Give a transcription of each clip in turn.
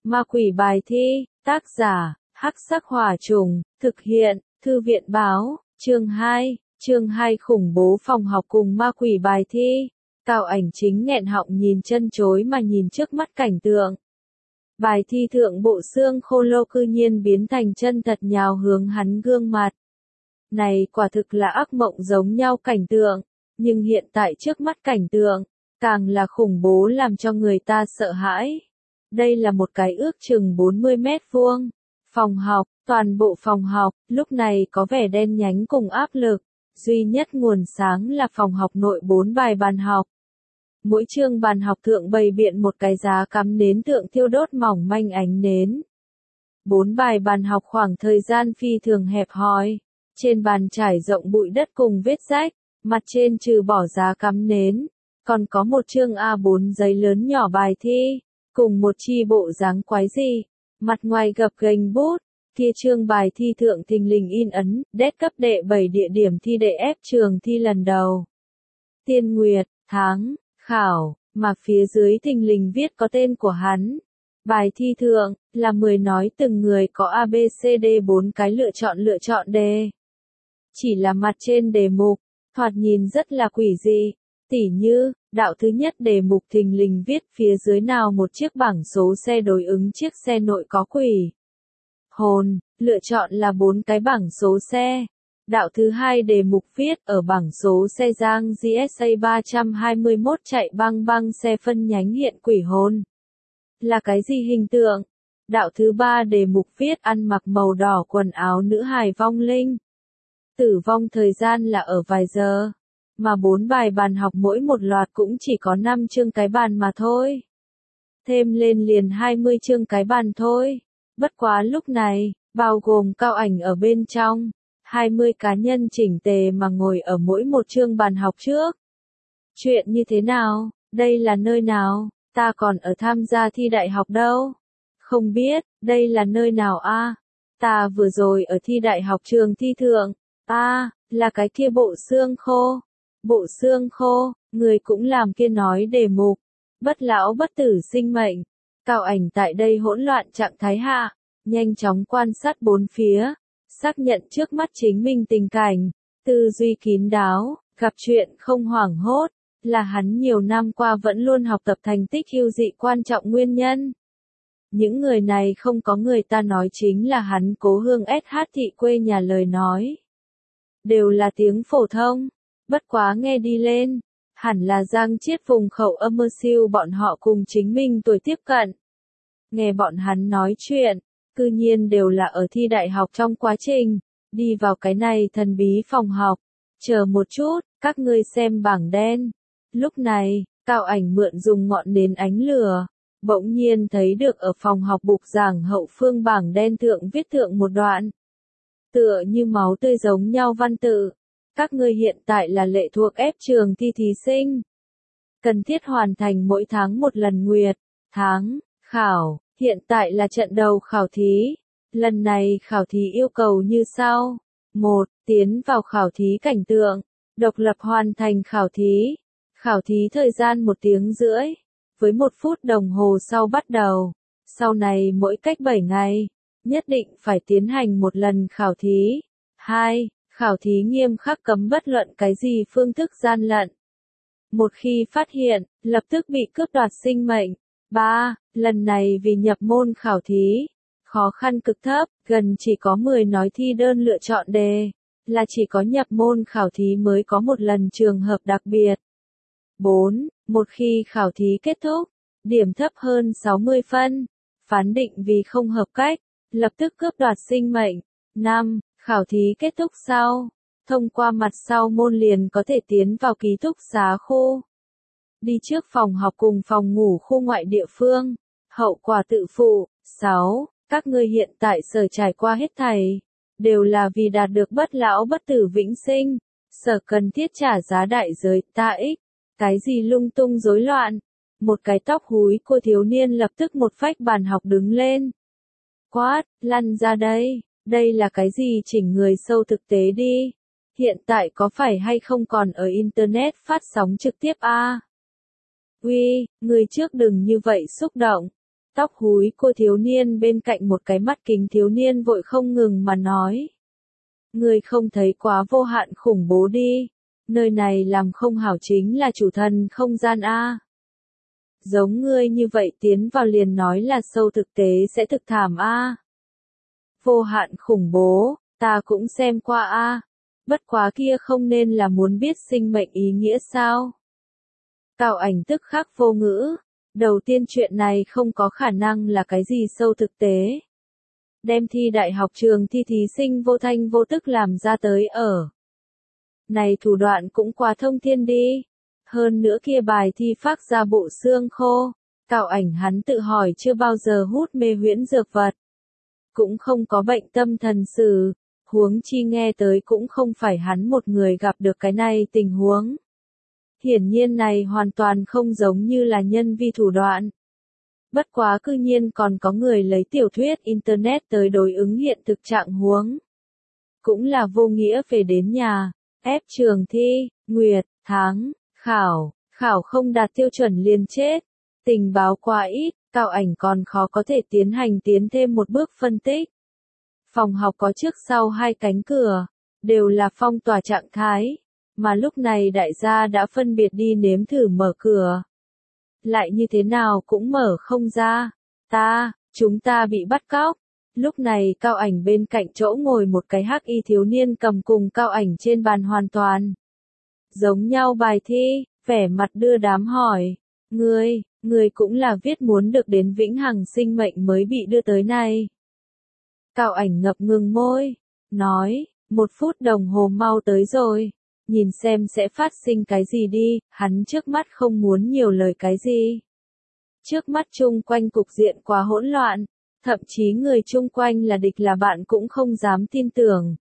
Ma quỷ bài thi, tác giả, Hắc Sắc Hỏa Trùng, thực hiện, Thư viện báo, chương 2 khủng bố phòng học cùng ma quỷ bài thi. Cao Ảnh Chính nghẹn họng nhìn chân chối mà nhìn trước mắt cảnh tượng. Bài thi thượng bộ xương khô lô cư nhiên biến thành chân thật nhào hướng hắn gương mặt. Này quả thực là ác mộng giống nhau cảnh tượng, nhưng hiện tại trước mắt cảnh tượng, càng là khủng bố làm cho người ta sợ hãi. Đây là một cái ước chừng 40 mét vuông. Phòng học, toàn bộ phòng học, lúc này có vẻ đen nhánh cùng áp lực. Duy nhất nguồn sáng là phòng học nội 4 bài bàn học. Mỗi chương bàn học thượng bày biện một cái giá cắm nến tượng thiêu đốt mỏng manh ánh nến. 4 bài bàn học khoảng thời gian phi thường hẹp hòi. Trên bàn trải rộng bụi đất cùng vết rách, mặt trên trừ bỏ giá cắm nến, còn có một chương A4 giấy lớn nhỏ bài thi, cùng một chi bộ dáng quái dị, mặt ngoài gập ghềnh bút, kia chương bài thi thượng thình lình in ấn, đét cấp đệ 7 địa điểm thi đệ ép trường thi lần đầu. Tiên Nguyệt, tháng, khảo, mà phía dưới thình lình viết có tên của hắn. Bài thi thượng, là 10 nói từng người có ABCD 4 cái lựa chọn đề. Chỉ là mặt trên đề mục, thoạt nhìn rất là quỷ dị, tỉ như, đạo thứ nhất đề mục thình lình viết phía dưới nào một chiếc bảng số xe đối ứng chiếc xe nội có quỷ hồn, lựa chọn là 4 cái bảng số xe. Đạo thứ hai đề mục viết ở bảng số xe Giang GSA 321 chạy băng xe phân nhánh hiện quỷ hồn. Là cái gì hình tượng? Đạo thứ ba đề mục viết ăn mặc màu đỏ quần áo nữ hài vong linh. Tử vong thời gian là ở vài giờ, mà 4 bài bàn học mỗi một loạt cũng chỉ có 5 chương cái bàn mà thôi. Thêm lên liền 20 chương cái bàn thôi. Bất quá lúc này, bao gồm Cao Ảnh ở bên trong, 20 cá nhân chỉnh tề mà ngồi ở mỗi một chương bàn học trước. Chuyện như thế nào? Đây là nơi nào? Ta còn ở tham gia thi đại học đâu? Không biết, đây là nơi nào a? Ta vừa rồi ở thi đại học trường thi thượng. Là cái kia bộ xương khô. Bộ xương khô, người cũng làm kia nói đề mục. Bất lão bất tử sinh mệnh. Cao Ảnh tại đây hỗn loạn trạng thái hạ, nhanh chóng quan sát bốn phía, xác nhận trước mắt chính mình tình cảnh, tư duy kín đáo, gặp chuyện không hoảng hốt, là hắn nhiều năm qua vẫn luôn học tập thành tích ưu dị quan trọng nguyên nhân. Những người này không có người ta nói chính là hắn cố hương SH thị quê nhà lời nói. Đều là tiếng phổ thông, bất quá nghe đi lên, hẳn là Giang Chiết vùng khẩu âm mơ siêu bọn họ cùng chính mình tuổi tiếp cận. Nghe bọn hắn nói chuyện, cư nhiên đều là ở thi đại học trong quá trình, đi vào cái này thần bí phòng học. Chờ một chút, các ngươi xem bảng đen. Lúc này, Cao Ảnh mượn dùng ngọn nến ánh lửa, bỗng nhiên thấy được ở phòng học bục giảng hậu phương bảng đen thượng viết thượng một đoạn. Tựa như máu tươi giống nhau văn tự. Các ngươi hiện tại là lệ thuộc ép trường thi thí sinh. Cần thiết hoàn thành mỗi tháng một lần nguyệt, tháng, khảo, hiện tại là trận đầu khảo thí. Lần này khảo thí yêu cầu như sau. 1. Tiến vào khảo thí cảnh tượng. Độc lập hoàn thành khảo thí. Khảo thí thời gian 1 tiếng rưỡi. Với 1 phút đồng hồ sau bắt đầu. Sau này mỗi cách 7 ngày. Nhất định phải tiến hành một lần khảo thí. 2. Khảo thí nghiêm khắc cấm bất luận cái gì phương thức gian lận. Một khi phát hiện, lập tức bị cướp đoạt sinh mệnh. 3. Lần này vì nhập môn khảo thí, khó khăn cực thấp, gần chỉ có 10 nói thi đơn lựa chọn đề, là chỉ có nhập môn khảo thí mới có một lần trường hợp đặc biệt. 4. Một khi khảo thí kết thúc, điểm thấp hơn 60 phân, phán định vì không hợp cách, lập tức cướp đoạt sinh mệnh. 5. Khảo thí kết thúc sau, thông qua mặt sau môn liền có thể tiến vào ký túc xá khu. Đi trước phòng học cùng phòng ngủ khu ngoại địa phương. Hậu quả tự phụ. 6. Các ngươi hiện tại sở trải qua hết thảy, đều là vì đạt được bất lão bất tử vĩnh sinh. Sở cần thiết trả giá đại giới ta ích. Cái gì lung tung rối loạn. Một cái tóc húi cô thiếu niên lập tức một phách bàn học đứng lên. Quát, lăn ra đây. Đây là cái gì chỉnh người sâu thực tế đi. Hiện tại có phải hay không còn ở Internet phát sóng trực tiếp a? Uy, người trước đừng như vậy xúc động. Tóc húi cô thiếu niên bên cạnh một cái mắt kính thiếu niên vội không ngừng mà nói. Ngươi không thấy quá vô hạn khủng bố đi. Nơi này làm không hảo chính là chủ thần không gian a. Giống ngươi như vậy tiến vào liền nói là sâu thực tế sẽ thực thảm a. Vô hạn khủng bố, ta cũng xem qua a. Bất quá kia không nên là muốn biết sinh mệnh ý nghĩa sao? Cao Ảnh tức khắc vô ngữ. Đầu tiên chuyện này không có khả năng là cái gì sâu thực tế. Đem thi đại học trường thi thí sinh vô thanh vô tức làm ra tới ở. Này thủ đoạn cũng quá thông thiên đi. Hơn nữa kia bài thi phát ra bộ xương khô. Cao Ảnh hắn tự hỏi chưa bao giờ hút mê huyễn dược vật. Cũng không có bệnh tâm thần sử. Huống chi nghe tới cũng không phải hắn một người gặp được cái này tình huống. Hiển nhiên này hoàn toàn không giống như là nhân vi thủ đoạn. Bất quá cư nhiên còn có người lấy tiểu thuyết Internet tới đối ứng hiện thực trạng huống. Cũng là vô nghĩa về đến nhà, ép trường thi, nguyệt, tháng, khảo không đạt tiêu chuẩn liền chết. Tình báo quá ít, Cao Ảnh còn khó có thể tiến hành tiến thêm một bước phân tích. Phòng học có trước sau hai cánh cửa, đều là phong tỏa trạng thái, mà lúc này đại gia đã phân biệt đi nếm thử mở cửa. Lại như thế nào cũng mở không ra. Chúng ta bị bắt cóc. Lúc này Cao Ảnh bên cạnh chỗ ngồi một cái hắc y thiếu niên cầm cùng Cao Ảnh trên bàn hoàn toàn giống nhau bài thi, vẻ mặt đưa đám hỏi. Ngươi cũng là viết muốn được đến vĩnh hằng sinh mệnh mới bị đưa tới này. Cao Ảnh ngập ngừng môi, nói, 1 phút đồng hồ mau tới rồi. Nhìn xem sẽ phát sinh cái gì đi, hắn trước mắt không muốn nhiều lời cái gì. Trước mắt chung quanh cục diện quá hỗn loạn, thậm chí người chung quanh là địch là bạn cũng không dám tin tưởng.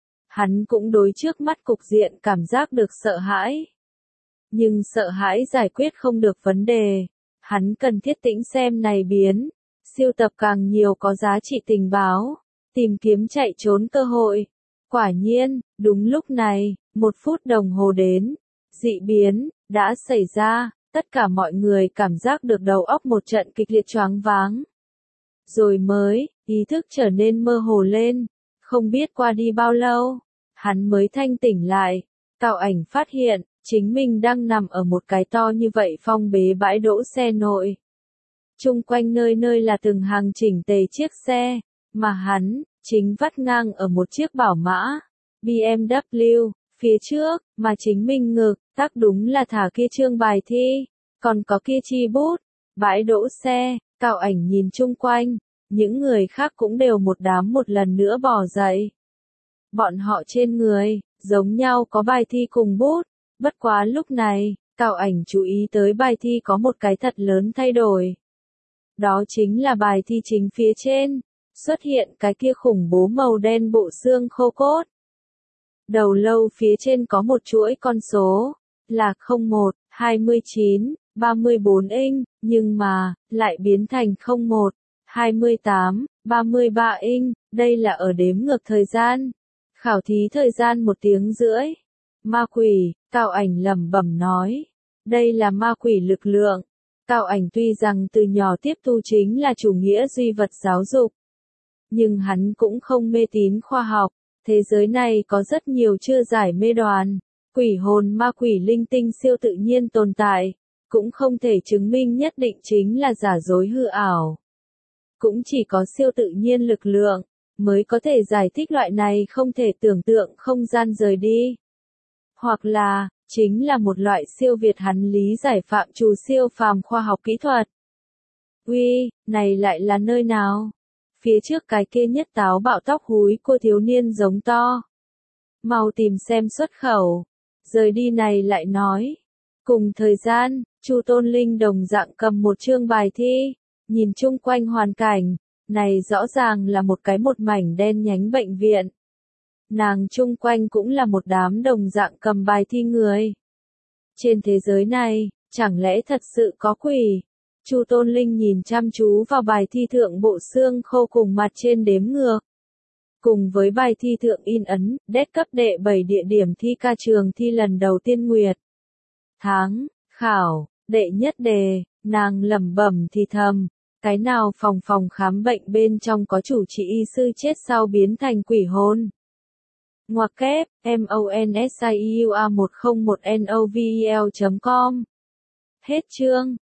Hắn cũng đối trước mắt cục diện cảm giác được sợ hãi. Nhưng sợ hãi giải quyết không được vấn đề. Hắn cần thiết tĩnh xem này biến, siêu tập càng nhiều có giá trị tình báo, tìm kiếm chạy trốn cơ hội. Quả nhiên, đúng lúc này, 1 phút đồng hồ đến, dị biến đã xảy ra, tất cả mọi người cảm giác được đầu óc một trận kịch liệt choáng váng. Rồi mới, ý thức trở nên mơ hồ lên, không biết qua đi bao lâu, hắn mới thanh tỉnh lại. Cao Ảnh phát hiện, chính mình đang nằm ở một cái to như vậy phong bế bãi đỗ xe nội. Chung quanh nơi nơi là từng hàng chỉnh tề chiếc xe, mà hắn chính vắt ngang ở một chiếc bảo mã BMW, phía trước, mà chính mình ngực, tác đúng là thả kia trương bài thi, còn có kia chi bút. Bãi đỗ xe, Cao Ảnh nhìn chung quanh, những người khác cũng đều một đám một lần nữa bò dậy. Bọn họ trên người, giống nhau có bài thi cùng bút, bất quá lúc này, Cao Ảnh chú ý tới bài thi có một cái thật lớn thay đổi. Đó chính là bài thi chính phía trên, xuất hiện cái kia khủng bố màu đen bộ xương khô cốt. Đầu lâu phía trên có một chuỗi con số, là 01, 29, 34 inch, nhưng mà, lại biến thành 01, 28, 33 inch, đây là ở đếm ngược thời gian. Khảo thí thời gian 1 tiếng rưỡi. Ma quỷ, Cao Ảnh lẩm bẩm nói. Đây là ma quỷ lực lượng. Cao Ảnh tuy rằng từ nhỏ tiếp thu chính là chủ nghĩa duy vật giáo dục, nhưng hắn cũng không mê tín khoa học. Thế giới này có rất nhiều chưa giải mê đoán, quỷ hồn ma quỷ linh tinh siêu tự nhiên tồn tại, cũng không thể chứng minh nhất định chính là giả dối hư ảo. Cũng chỉ có siêu tự nhiên lực lượng, mới có thể giải thích loại này không thể tưởng tượng không gian rời đi. Hoặc là, chính là một loại siêu việt hắn lý giải phạm trù siêu phàm khoa học kỹ thuật. Uy, này lại là nơi nào? Phía trước cái kia nhất táo bạo tóc húi cô thiếu niên giống to. Mau tìm xem xuất khẩu. Rời đi này lại nói. Cùng thời gian, Chu Tôn Linh đồng dạng cầm một chương bài thi, nhìn chung quanh hoàn cảnh, này rõ ràng là một mảnh đen nhánh bệnh viện. Nàng chung quanh cũng là một đám đồng dạng cầm bài thi người. Trên thế giới này, chẳng lẽ thật sự có quỷ? Chu Tôn Linh nhìn chăm chú vào bài thi thượng bộ xương khô cùng mặt trên đếm ngược. Cùng với bài thi thượng in ấn, đét cấp đệ 7 địa điểm thi ca trường thi lần đầu tiên nguyệt. Tháng, khảo, đệ nhất đề, nàng lẩm bẩm thì thầm, Cái nào phòng khám bệnh bên trong có chủ trị y sư chết sau biến thành quỷ hồn. Ngoặc kép, MONSIEUA101NOVEL.com. Hết chương.